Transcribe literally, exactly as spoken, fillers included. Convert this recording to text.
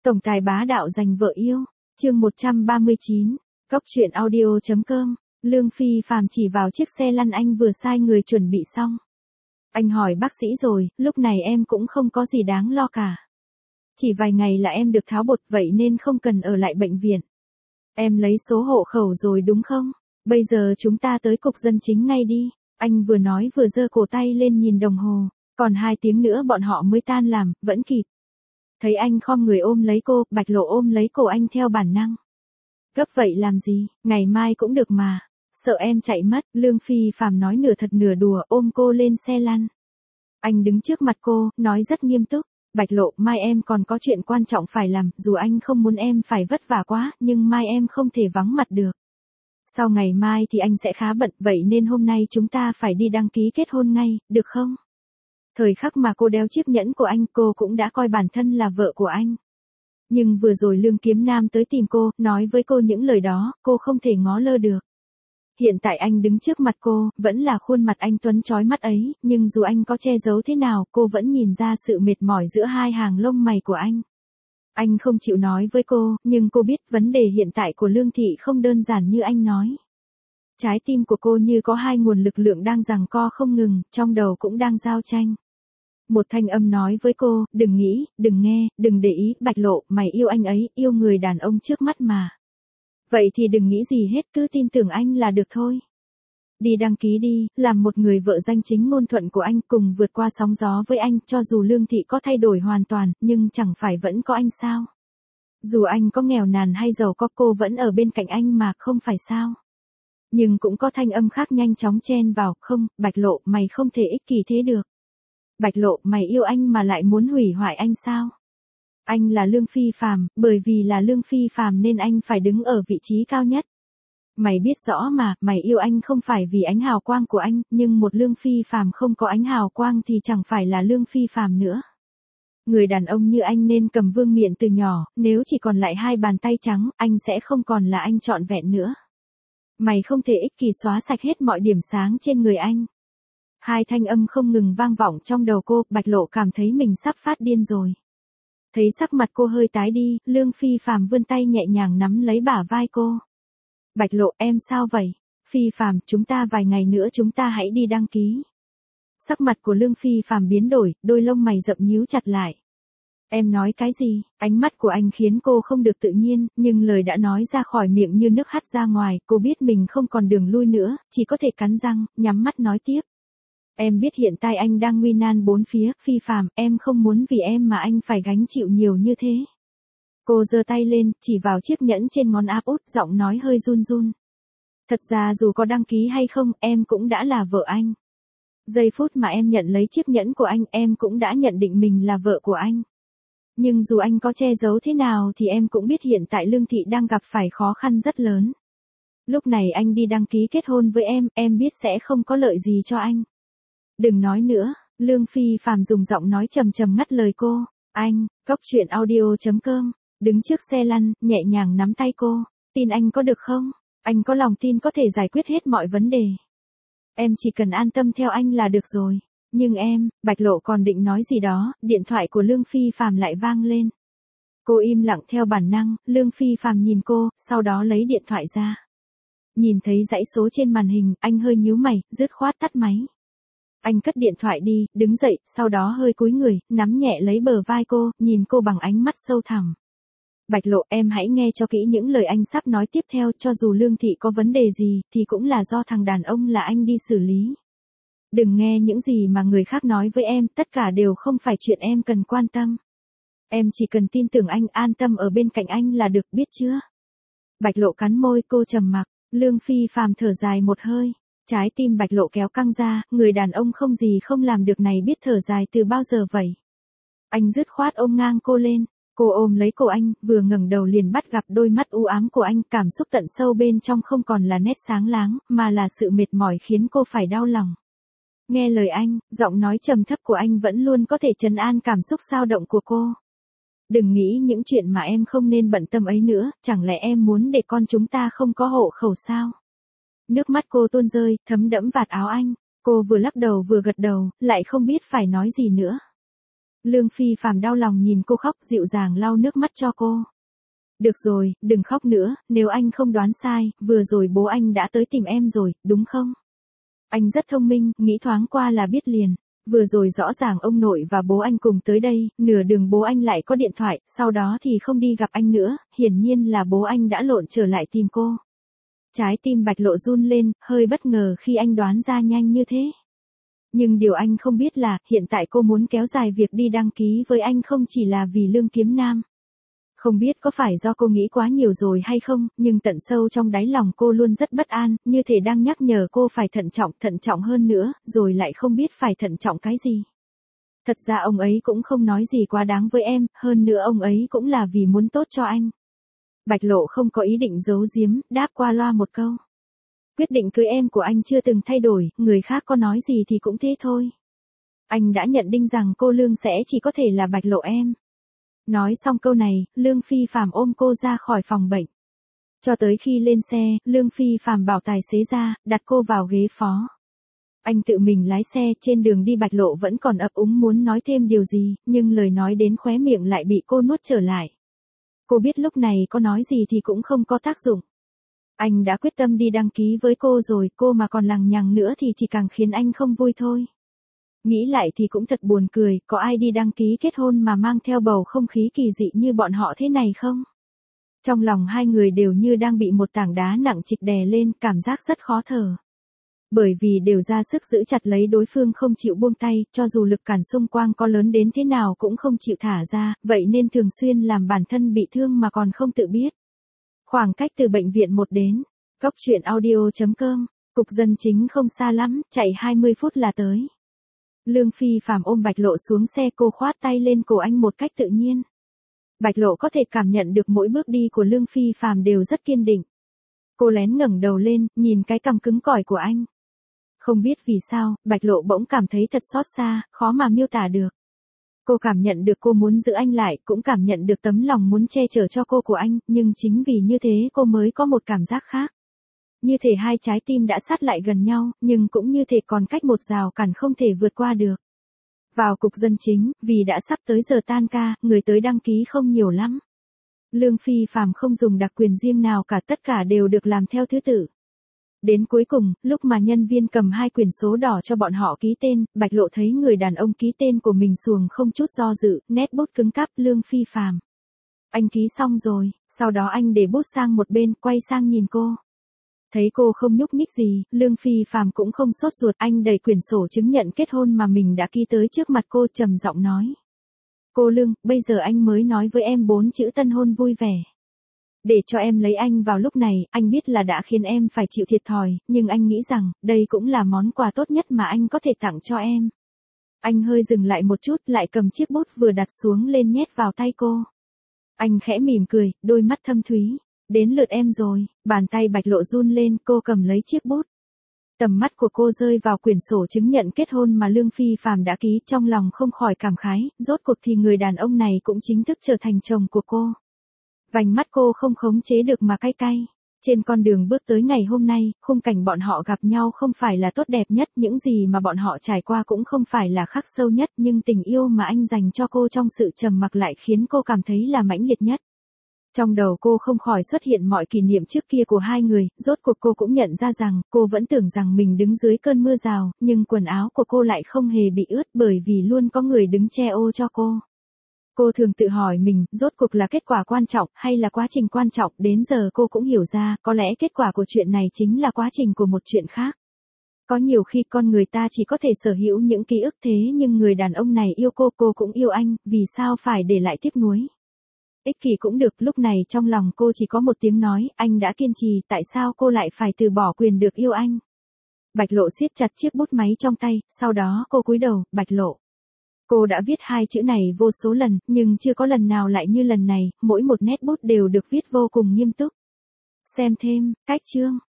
Tổng tài bá đạo giành vợ yêu. Chương một trăm ba mươi chín. Cóc truyện audio chấm com. Lương Phi Phàm chỉ vào chiếc xe lăn anh vừa sai người chuẩn bị xong. Anh hỏi bác sĩ rồi, lúc này em cũng không có gì đáng lo cả. Chỉ vài ngày là em được tháo bột vậy nên không cần ở lại bệnh viện. Em lấy số hộ khẩu rồi đúng không? Bây giờ chúng ta tới cục dân chính ngay đi. Anh vừa nói vừa giơ cổ tay lên nhìn đồng hồ. Còn hai tiếng nữa bọn họ mới tan làm, vẫn kịp. Thấy anh khom người ôm lấy cô, Bạch Lộ ôm lấy cổ anh theo bản năng. Gấp vậy làm gì, ngày mai cũng được mà. Sợ em chạy mất, Lương Phi Phàm nói nửa thật nửa đùa, ôm cô lên xe lăn. Anh đứng trước mặt cô, nói rất nghiêm túc. Bạch Lộ, mai em còn có chuyện quan trọng phải làm, dù anh không muốn em phải vất vả quá, nhưng mai em không thể vắng mặt được. Sau ngày mai thì anh sẽ khá bận, vậy nên hôm nay chúng ta phải đi đăng ký kết hôn ngay, được không? Thời khắc mà cô đeo chiếc nhẫn của anh, cô cũng đã coi bản thân là vợ của anh. Nhưng vừa rồi Lương Kiếm Nam tới tìm cô, nói với cô những lời đó, cô không thể ngó lơ được. Hiện tại anh đứng trước mặt cô, vẫn là khuôn mặt anh tuấn chói mắt ấy, nhưng dù anh có che giấu thế nào, cô vẫn nhìn ra sự mệt mỏi giữa hai hàng lông mày của anh. Anh không chịu nói với cô, nhưng cô biết vấn đề hiện tại của Lương Thị không đơn giản như anh nói. Trái tim của cô như có hai nguồn lực lượng đang giằng co không ngừng, trong đầu cũng đang giao tranh. Một thanh âm nói với cô, đừng nghĩ, đừng nghe, đừng để ý, Bạch Lộ, mày yêu anh ấy, yêu người đàn ông trước mắt mà. Vậy thì đừng nghĩ gì hết, cứ tin tưởng anh là được thôi. Đi đăng ký đi, làm một người vợ danh chính ngôn thuận của anh, cùng vượt qua sóng gió với anh, cho dù Lương Thị có thay đổi hoàn toàn, nhưng chẳng phải vẫn có anh sao? Dù anh có nghèo nàn hay giàu có, cô vẫn ở bên cạnh anh mà, không phải sao? Nhưng cũng có thanh âm khác nhanh chóng chen vào, không, Bạch Lộ, mày không thể ích kỷ thế được. Bạch Lộ, mày yêu anh mà lại muốn hủy hoại anh sao? Anh là Lương Phi Phàm, bởi vì là Lương Phi Phàm nên anh phải đứng ở vị trí cao nhất. Mày biết rõ mà, mày yêu anh không phải vì ánh hào quang của anh, nhưng một Lương Phi Phàm không có ánh hào quang thì chẳng phải là Lương Phi Phàm nữa. Người đàn ông như anh nên cầm vương miện từ nhỏ, nếu chỉ còn lại hai bàn tay trắng, anh sẽ không còn là anh trọn vẹn nữa. Mày không thể ích kỷ xóa sạch hết mọi điểm sáng trên người anh. Hai thanh âm không ngừng vang vọng trong đầu cô, Bạch Lộ cảm thấy mình sắp phát điên rồi. Thấy sắc mặt cô hơi tái đi, Lương Phi Phàm vươn tay nhẹ nhàng nắm lấy bả vai cô. Bạch Lộ, em sao vậy? Phi Phàm, chúng ta vài ngày nữa chúng ta hãy đi đăng ký. Sắc mặt của Lương Phi Phàm biến đổi, đôi lông mày rậm nhíu chặt lại. Em nói cái gì? Ánh mắt của anh khiến cô không được tự nhiên, nhưng lời đã nói ra khỏi miệng như nước hắt ra ngoài, cô biết mình không còn đường lui nữa, chỉ có thể cắn răng, nhắm mắt nói tiếp. Em biết hiện tại anh đang nguy nan bốn phía, Phi Phàm, em không muốn vì em mà anh phải gánh chịu nhiều như thế. Cô giơ tay lên, chỉ vào chiếc nhẫn trên ngón áp út, giọng nói hơi run run. Thật ra dù có đăng ký hay không, em cũng đã là vợ anh. Giây phút mà em nhận lấy chiếc nhẫn của anh, em cũng đã nhận định mình là vợ của anh. Nhưng dù anh có che giấu thế nào thì em cũng biết hiện tại Lương Thị đang gặp phải khó khăn rất lớn. Lúc này anh đi đăng ký kết hôn với em, em biết sẽ không có lợi gì cho anh. Đừng nói nữa, Lương Phi Phàm dùng giọng nói trầm trầm ngắt lời cô. Anh, cóc truyện audio chấm com, đứng trước xe lăn, nhẹ nhàng nắm tay cô. Tin anh có được không? Anh có lòng tin có thể giải quyết hết mọi vấn đề. Em chỉ cần an tâm theo anh là được rồi. Nhưng em, Bạch Lộ còn định nói gì đó, điện thoại của Lương Phi Phàm lại vang lên. Cô im lặng theo bản năng, Lương Phi Phàm nhìn cô, sau đó lấy điện thoại ra. Nhìn thấy dãy số trên màn hình, anh hơi nhíu mày, dứt khoát tắt máy. Anh cất điện thoại đi, đứng dậy, sau đó hơi cúi người, nắm nhẹ lấy bờ vai cô, nhìn cô bằng ánh mắt sâu thẳm. Bạch Lộ, em hãy nghe cho kỹ những lời anh sắp nói tiếp theo, cho dù Lương Thị có vấn đề gì, thì cũng là do thằng đàn ông là anh đi xử lý. Đừng nghe những gì mà người khác nói với em, tất cả đều không phải chuyện em cần quan tâm. Em chỉ cần tin tưởng anh, an tâm ở bên cạnh anh là được, biết chưa? Bạch Lộ cắn môi, cô trầm mặc, Lương Phi Phàm thở dài một hơi. Trái tim Bạch Lộ kéo căng ra, người đàn ông không gì không làm được này biết thở dài từ bao giờ vậy. Anh dứt khoát ôm ngang cô lên, cô ôm lấy cổ anh, vừa ngẩng đầu liền bắt gặp đôi mắt u ám của anh, cảm xúc tận sâu bên trong không còn là nét sáng láng, mà là sự mệt mỏi khiến cô phải đau lòng. Nghe lời anh, giọng nói trầm thấp của anh vẫn luôn có thể trấn an cảm xúc xao động của cô. Đừng nghĩ những chuyện mà em không nên bận tâm ấy nữa, chẳng lẽ em muốn để con chúng ta không có hộ khẩu sao? Nước mắt cô tuôn rơi, thấm đẫm vạt áo anh. Cô vừa lắc đầu vừa gật đầu, lại không biết phải nói gì nữa. Lương Phi Phàm đau lòng nhìn cô khóc, dịu dàng lau nước mắt cho cô. Được rồi, đừng khóc nữa, nếu anh không đoán sai, vừa rồi bố anh đã tới tìm em rồi, đúng không? Anh rất thông minh, nghĩ thoáng qua là biết liền. Vừa rồi rõ ràng ông nội và bố anh cùng tới đây, nửa đường bố anh lại có điện thoại, sau đó thì không đi gặp anh nữa, hiển nhiên là bố anh đã lộn trở lại tìm cô. Trái tim Bạch Lộ run lên, hơi bất ngờ khi anh đoán ra nhanh như thế. Nhưng điều anh không biết là, hiện tại cô muốn kéo dài việc đi đăng ký với anh không chỉ là vì Lương Kiếm Nam. Không biết có phải do cô nghĩ quá nhiều rồi hay không, nhưng tận sâu trong đáy lòng cô luôn rất bất an, như thể đang nhắc nhở cô phải thận trọng, thận trọng hơn nữa, rồi lại không biết phải thận trọng cái gì. Thật ra ông ấy cũng không nói gì quá đáng với em, hơn nữa ông ấy cũng là vì muốn tốt cho anh. Bạch Lộ không có ý định giấu giếm, đáp qua loa một câu. Quyết định cưới em của anh chưa từng thay đổi, người khác có nói gì thì cũng thế thôi. Anh đã nhận định rằng cô Lương sẽ chỉ có thể là Bạch Lộ em. Nói xong câu này, Lương Phi Phàm ôm cô ra khỏi phòng bệnh. Cho tới khi lên xe, Lương Phi Phàm bảo tài xế ra, đặt cô vào ghế phó. Anh tự mình lái xe, trên đường đi Bạch Lộ vẫn còn ấp úng muốn nói thêm điều gì, nhưng lời nói đến khóe miệng lại bị cô nuốt trở lại. Cô biết lúc này có nói gì thì cũng không có tác dụng. Anh đã quyết tâm đi đăng ký với cô rồi, cô mà còn lằng nhằng nữa thì chỉ càng khiến anh không vui thôi. Nghĩ lại thì cũng thật buồn cười, có ai đi đăng ký kết hôn mà mang theo bầu không khí kỳ dị như bọn họ thế này không? Trong lòng hai người đều như đang bị một tảng đá nặng trịch đè lên, cảm giác rất khó thở. Bởi vì đều ra sức giữ chặt lấy đối phương không chịu buông tay, cho dù lực cản xung quanh có lớn đến thế nào cũng không chịu thả ra, vậy nên thường xuyên làm bản thân bị thương mà còn không tự biết. Khoảng cách từ bệnh viện một đến, cốc truyện audio chấm com, cục dân chính không xa lắm, chạy hai mươi phút là tới. Lương Phi Phàm ôm Bạch Lộ xuống xe, cô khoát tay lên cổ anh một cách tự nhiên. Bạch Lộ có thể cảm nhận được mỗi bước đi của Lương Phi Phàm đều rất kiên định. Cô lén ngẩng đầu lên, nhìn cái cằm cứng cỏi của anh. Không biết vì sao, Bạch Lộ bỗng cảm thấy thật xót xa, khó mà miêu tả được. Cô cảm nhận được cô muốn giữ anh lại, cũng cảm nhận được tấm lòng muốn che chở cho cô của anh, nhưng chính vì như thế cô mới có một cảm giác khác. Như thể hai trái tim đã sát lại gần nhau, nhưng cũng như thể còn cách một rào cản không thể vượt qua được. Vào cục dân chính, vì đã sắp tới giờ tan ca, người tới đăng ký không nhiều lắm. Lương Phi Phàm không dùng đặc quyền riêng nào cả, tất cả đều được làm theo thứ tự. Đến cuối cùng, lúc mà nhân viên cầm hai quyển số đỏ cho bọn họ ký tên, Bạch Lộ thấy người đàn ông ký tên của mình xuồng không chút do dự, nét bút cứng cáp. Lương Phi Phàm. Anh ký xong rồi, sau đó anh để bút sang một bên, quay sang nhìn cô. Thấy cô không nhúc nhích gì, Lương Phi Phàm cũng không sốt ruột, anh đẩy quyển sổ chứng nhận kết hôn mà mình đã ký tới trước mặt cô, trầm giọng nói. Cô Lương, bây giờ anh mới nói với em bốn chữ tân hôn vui vẻ. Để cho em lấy anh vào lúc này, anh biết là đã khiến em phải chịu thiệt thòi, nhưng anh nghĩ rằng, đây cũng là món quà tốt nhất mà anh có thể tặng cho em. Anh hơi dừng lại một chút, lại cầm chiếc bút vừa đặt xuống lên nhét vào tay cô. Anh khẽ mỉm cười, đôi mắt thâm thúy. Đến lượt em rồi, bàn tay Bạch Lộ run lên, cô cầm lấy chiếc bút. Tầm mắt của cô rơi vào quyển sổ chứng nhận kết hôn mà Lương Phi Phàm đã ký, trong lòng không khỏi cảm khái, rốt cuộc thì người đàn ông này cũng chính thức trở thành chồng của cô. Vành mắt cô không khống chế được mà cay cay. Trên con đường bước tới ngày hôm nay, khung cảnh bọn họ gặp nhau không phải là tốt đẹp nhất, những gì mà bọn họ trải qua cũng không phải là khắc sâu nhất, nhưng tình yêu mà anh dành cho cô trong sự trầm mặc lại khiến cô cảm thấy là mãnh liệt nhất. Trong đầu cô không khỏi xuất hiện mọi kỷ niệm trước kia của hai người, rốt cuộc cô cũng nhận ra rằng, cô vẫn tưởng rằng mình đứng dưới cơn mưa rào, nhưng quần áo của cô lại không hề bị ướt bởi vì luôn có người đứng che ô cho cô. Cô thường tự hỏi mình, rốt cuộc là kết quả quan trọng, hay là quá trình quan trọng, đến giờ cô cũng hiểu ra, có lẽ kết quả của chuyện này chính là quá trình của một chuyện khác. Có nhiều khi con người ta chỉ có thể sở hữu những ký ức thế nhưng người đàn ông này yêu cô, cô cũng yêu anh, vì sao phải để lại tiếc nuối. Ích kỷ cũng được, lúc này trong lòng cô chỉ có một tiếng nói, anh đã kiên trì, tại sao cô lại phải từ bỏ quyền được yêu anh. Bạch Lộ siết chặt chiếc bút máy trong tay, sau đó cô cúi đầu, Bạch Lộ. Cô đã viết hai chữ này vô số lần, nhưng chưa có lần nào lại như lần này, mỗi một nét bút đều được viết vô cùng nghiêm túc. Xem thêm, cách chương.